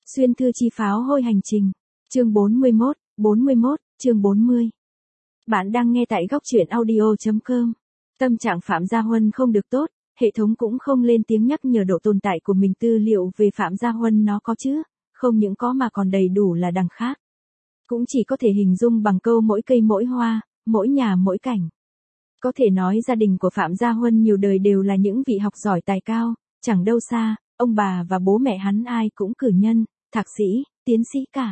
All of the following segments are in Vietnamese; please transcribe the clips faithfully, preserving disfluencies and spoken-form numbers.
Xuyên thư chi pháo hôi hành trình. Chương bốn mươi mốt, bốn mươi mốt, chương bốn mươi. Bạn đang nghe tại góc truyện audio chấm com. Tâm trạng Phạm Gia Huân không được tốt, hệ thống cũng không lên tiếng nhắc nhở độ tồn tại của mình. Tư liệu về Phạm Gia Huân nó có chứ, không những có mà còn đầy đủ là đằng khác. Cũng chỉ có thể hình dung bằng câu mỗi cây mỗi hoa, mỗi nhà mỗi cảnh. Có thể nói gia đình của Phạm Gia Huân nhiều đời đều là những vị học giỏi tài cao, chẳng đâu xa, ông bà và bố mẹ hắn ai cũng cử nhân, thạc sĩ, tiến sĩ cả.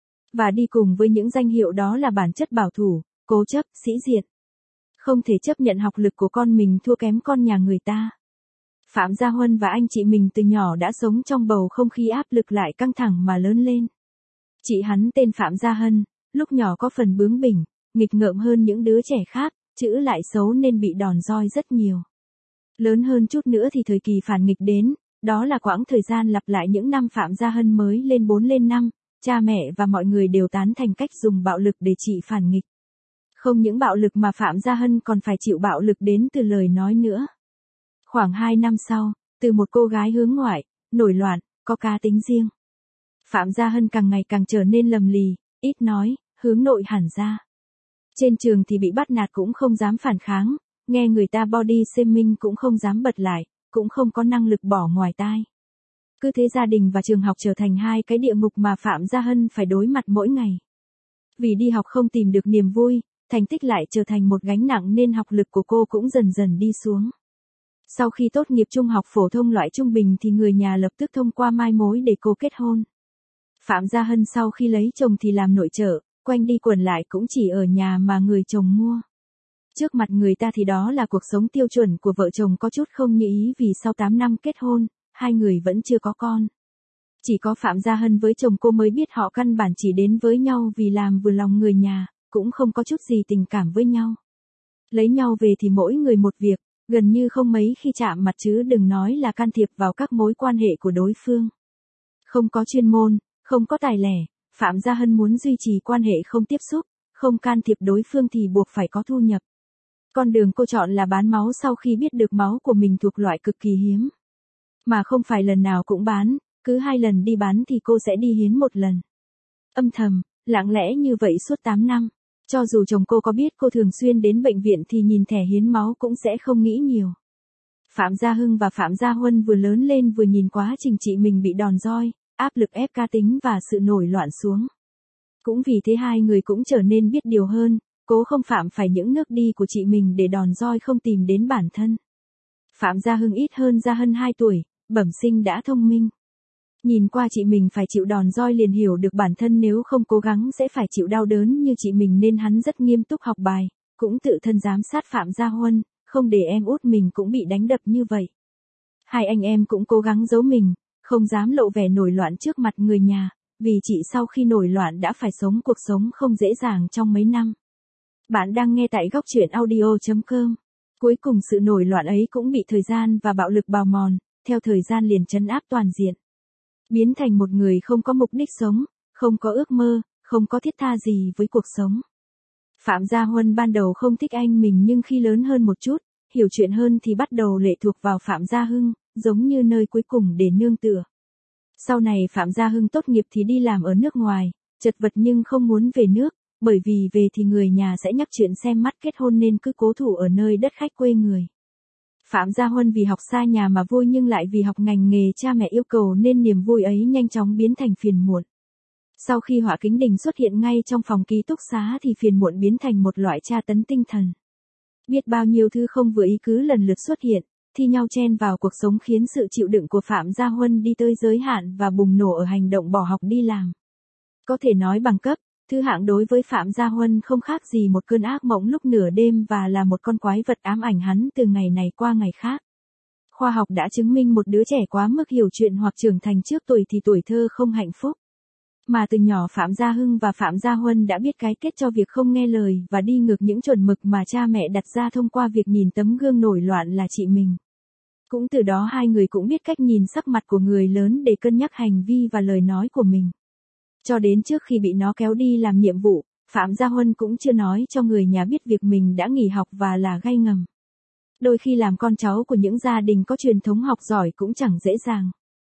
Và đi cùng với những danh hiệu đó là bản chất bảo thủ, cố chấp, sĩ diện. Không thể chấp nhận học lực của con mình thua kém con nhà người ta. Phạm Gia Huân và anh chị mình từ nhỏ đã sống trong bầu không khí áp lực lại căng thẳng mà lớn lên. Chị hắn tên Phạm Gia Hân, lúc nhỏ có phần bướng bỉnh, nghịch ngợm hơn những đứa trẻ khác, chữ lại xấu nên bị đòn roi rất nhiều. Lớn hơn chút nữa thì thời kỳ phản nghịch đến, đó là quãng thời gian lặp lại những năm Phạm Gia Hân mới lên bốn lên năm, cha mẹ và mọi người đều tán thành cách dùng bạo lực để trị phản nghịch. Không những bạo lực mà Phạm Gia Hân còn phải chịu bạo lực đến từ lời nói nữa. Khoảng hai năm sau, từ một cô gái hướng ngoại, nổi loạn, có cá tính riêng. Phạm Gia Hân càng ngày càng trở nên lầm lì, ít nói, hướng nội hẳn ra. Trên trường thì bị bắt nạt cũng không dám phản kháng, nghe người ta body shaming cũng không dám bật lại, cũng không có năng lực bỏ ngoài tai. Cứ thế gia đình và trường học trở thành hai cái địa ngục mà Phạm Gia Hân phải đối mặt mỗi ngày. Vì đi học không tìm được niềm vui, thành tích lại trở thành một gánh nặng nên học lực của cô cũng dần dần đi xuống. Sau khi tốt nghiệp trung học phổ thông loại trung bình thì người nhà lập tức thông qua mai mối để cô kết hôn. Phạm Gia Hân sau khi lấy chồng thì làm nội trợ, quanh đi quẩn lại cũng chỉ ở nhà mà người chồng mua. Trước mặt người ta thì đó là cuộc sống tiêu chuẩn của vợ chồng có chút không như ý vì sau tám năm kết hôn, hai người vẫn chưa có con. Chỉ có Phạm Gia Hân với chồng cô mới biết họ căn bản chỉ đến với nhau vì làm vừa lòng người nhà, cũng không có chút gì tình cảm với nhau. Lấy nhau về thì mỗi người một việc, gần như không mấy khi chạm mặt chứ đừng nói là can thiệp vào các mối quan hệ của đối phương. Không có chuyên môn, không có tài lẻ, Phạm Gia Hân muốn duy trì quan hệ không tiếp xúc, không can thiệp đối phương thì buộc phải có thu nhập. Con đường cô chọn là bán máu sau khi biết được máu của mình thuộc loại cực kỳ hiếm. Mà không phải lần nào cũng bán, cứ hai lần đi bán thì cô sẽ đi hiến một lần. Âm thầm, lặng lẽ như vậy suốt tám năm. Cho dù chồng cô có biết cô thường xuyên đến bệnh viện thì nhìn thẻ hiến máu cũng sẽ không nghĩ nhiều. Phạm Gia Hưng và Phạm Gia Huân vừa lớn lên vừa nhìn quá trình chị mình bị đòn roi, áp lực ép cá tính và sự nổi loạn xuống. Cũng vì thế hai người cũng trở nên biết điều hơn, cố không phạm phải những nước đi của chị mình để đòn roi không tìm đến bản thân. Phạm Gia Hưng ít hơn Gia Hân hai tuổi, bẩm sinh đã thông minh. Nhìn qua chị mình phải chịu đòn roi liền hiểu được bản thân nếu không cố gắng sẽ phải chịu đau đớn như chị mình nên hắn rất nghiêm túc học bài, cũng tự thân giám sát Phạm Gia Huân, không để em út mình cũng bị đánh đập như vậy. Hai anh em cũng cố gắng giấu mình, không dám lộ vẻ nổi loạn trước mặt người nhà, vì chị sau khi nổi loạn đã phải sống cuộc sống không dễ dàng trong mấy năm. Bạn đang nghe tại góc truyện audio chấm com. Cuối cùng sự nổi loạn ấy cũng bị thời gian và bạo lực bào mòn, theo thời gian liền trấn áp toàn diện. Biến thành một người không có mục đích sống, không có ước mơ, không có thiết tha gì với cuộc sống. Phạm Gia Huân ban đầu không thích anh mình nhưng khi lớn hơn một chút, hiểu chuyện hơn thì bắt đầu lệ thuộc vào Phạm Gia Hưng, giống như nơi cuối cùng để nương tựa. Sau này Phạm Gia Hưng tốt nghiệp thì đi làm ở nước ngoài, chật vật nhưng không muốn về nước, bởi vì về thì người nhà sẽ nhắc chuyện xem mắt kết hôn nên cứ cố thủ ở nơi đất khách quê người. Phạm Gia Huân vì học xa nhà mà vui nhưng lại vì học ngành nghề cha mẹ yêu cầu nên niềm vui ấy nhanh chóng biến thành phiền muộn. Sau khi họa kính đình xuất hiện ngay trong phòng ký túc xá thì phiền muộn biến thành một loại tra tấn tinh thần. Biết bao nhiêu thứ không vừa ý cứ lần lượt xuất hiện, thi nhau chen vào cuộc sống khiến sự chịu đựng của Phạm Gia Huân đi tới giới hạn và bùng nổ ở hành động bỏ học đi làm. Có thể nói bằng cấp, thứ hạng đối với Phạm Gia Huân không khác gì một cơn ác mộng lúc nửa đêm và là một con quái vật ám ảnh hắn từ ngày này qua ngày khác. Khoa học đã chứng minh một đứa trẻ quá mức hiểu chuyện hoặc trưởng thành trước tuổi thì tuổi thơ không hạnh phúc. Mà từ nhỏ Phạm Gia Hưng và Phạm Gia Huân đã biết cái kết cho việc không nghe lời và đi ngược những chuẩn mực mà cha mẹ đặt ra thông qua việc nhìn tấm gương nổi loạn là chị mình. Cũng từ đó hai người cũng biết cách nhìn sắc mặt của người lớn để cân nhắc hành vi và lời nói của mình. Cho đến trước khi bị nó kéo đi làm nhiệm vụ, Phạm Gia Huân cũng chưa nói cho người nhà biết việc mình đã nghỉ học và là gay ngầm. Đôi khi làm con cháu của những gia đình có truyền thống học giỏi cũng chẳng dễ dàng.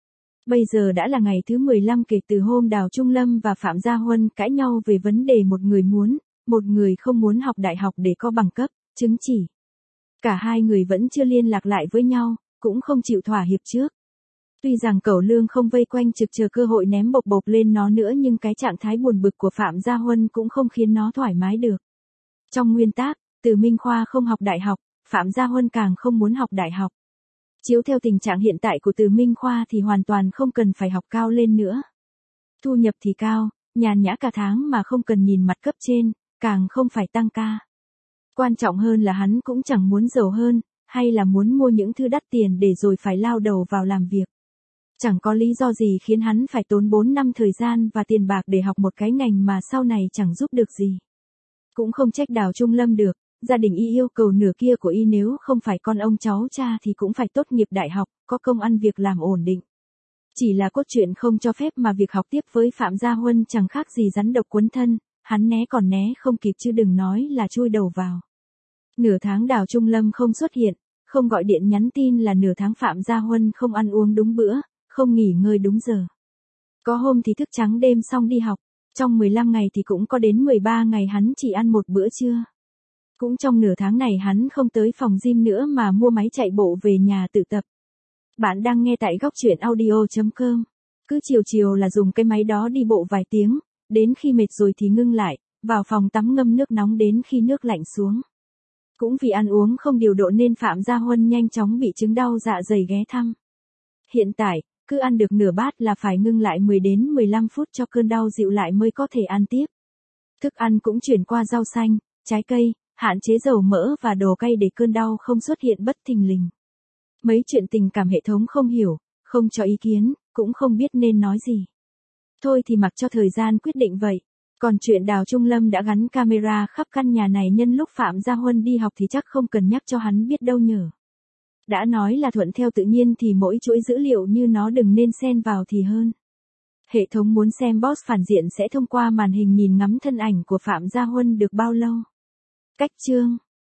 Bây giờ đã là ngày thứ mười lăm kể từ hôm Đào Trung Lâm và Phạm Gia Huân cãi nhau về vấn đề một người muốn, một người không muốn học đại học để có bằng cấp, chứng chỉ. Cả hai người vẫn chưa liên lạc lại với nhau, cũng không chịu thỏa hiệp trước. Tuy rằng Cẩu Lương không vây quanh trực chờ cơ hội ném bộc bộc lên nó nữa, nhưng cái trạng thái buồn bực của Phạm Gia Huân cũng không khiến nó thoải mái được. Trong nguyên tắc, Từ Minh Khoa không học đại học, Phạm Gia Huân càng không muốn học đại học. Chiếu theo tình trạng hiện tại của Từ Minh Khoa thì hoàn toàn không cần phải học cao lên nữa. Thu nhập thì cao, nhàn nhã cả tháng mà không cần nhìn mặt cấp trên, càng không phải tăng ca. Quan trọng hơn là hắn cũng chẳng muốn giàu hơn, hay là muốn mua những thứ đắt tiền để rồi phải lao đầu vào làm việc. Chẳng có lý do gì khiến hắn phải tốn bốn năm thời gian và tiền bạc để học một cái ngành mà sau này chẳng giúp được gì. Cũng không trách Đào Trung Lâm được, gia đình y yêu cầu nửa kia của y nếu không phải con ông cháu cha thì cũng phải tốt nghiệp đại học, có công ăn việc làm ổn định. Chỉ là cốt truyện không cho phép mà việc học tiếp với Phạm Gia Huân chẳng khác gì rắn độc quấn thân, hắn né còn né không kịp chứ đừng nói là chui đầu vào. Nửa tháng Đào Trung Lâm không xuất hiện, không gọi điện nhắn tin là nửa tháng Phạm Gia Huân không ăn uống đúng bữa, không nghỉ ngơi đúng giờ. Có hôm thì thức trắng đêm xong đi học, trong mười lăm ngày thì cũng có đến mười ba ngày hắn chỉ ăn một bữa trưa. Cũng trong nửa tháng này hắn không tới phòng gym nữa mà mua máy chạy bộ về nhà tự tập. Bạn đang nghe tại góc truyện audio chấm com. Cứ chiều chiều là dùng cái máy đó đi bộ vài tiếng, đến khi mệt rồi thì ngưng lại, vào phòng tắm ngâm nước nóng đến khi nước lạnh xuống. Cũng vì ăn uống không điều độ nên Phạm Gia Huân nhanh chóng bị chứng đau dạ dày ghé thăm. Hiện tại, cứ ăn được nửa bát là phải ngưng lại mười đến mười lăm phút cho cơn đau dịu lại mới có thể ăn tiếp. Thức ăn cũng chuyển qua rau xanh, trái cây, hạn chế dầu mỡ và đồ cay để cơn đau không xuất hiện bất thình lình. Mấy chuyện tình cảm hệ thống không hiểu, không cho ý kiến, cũng không biết nên nói gì. Thôi thì mặc cho thời gian quyết định vậy. Còn chuyện Đào Trung Lâm đã gắn camera khắp căn nhà này nhân lúc Phạm Gia Huân đi học thì chắc không cần nhắc cho hắn biết đâu nhở. Đã nói là thuận theo tự nhiên thì mỗi chuỗi dữ liệu như nó đừng nên xen vào thì hơn. Hệ thống muốn xem boss phản diện sẽ thông qua màn hình nhìn ngắm thân ảnh của Phạm Gia Huân được bao lâu. Cách chương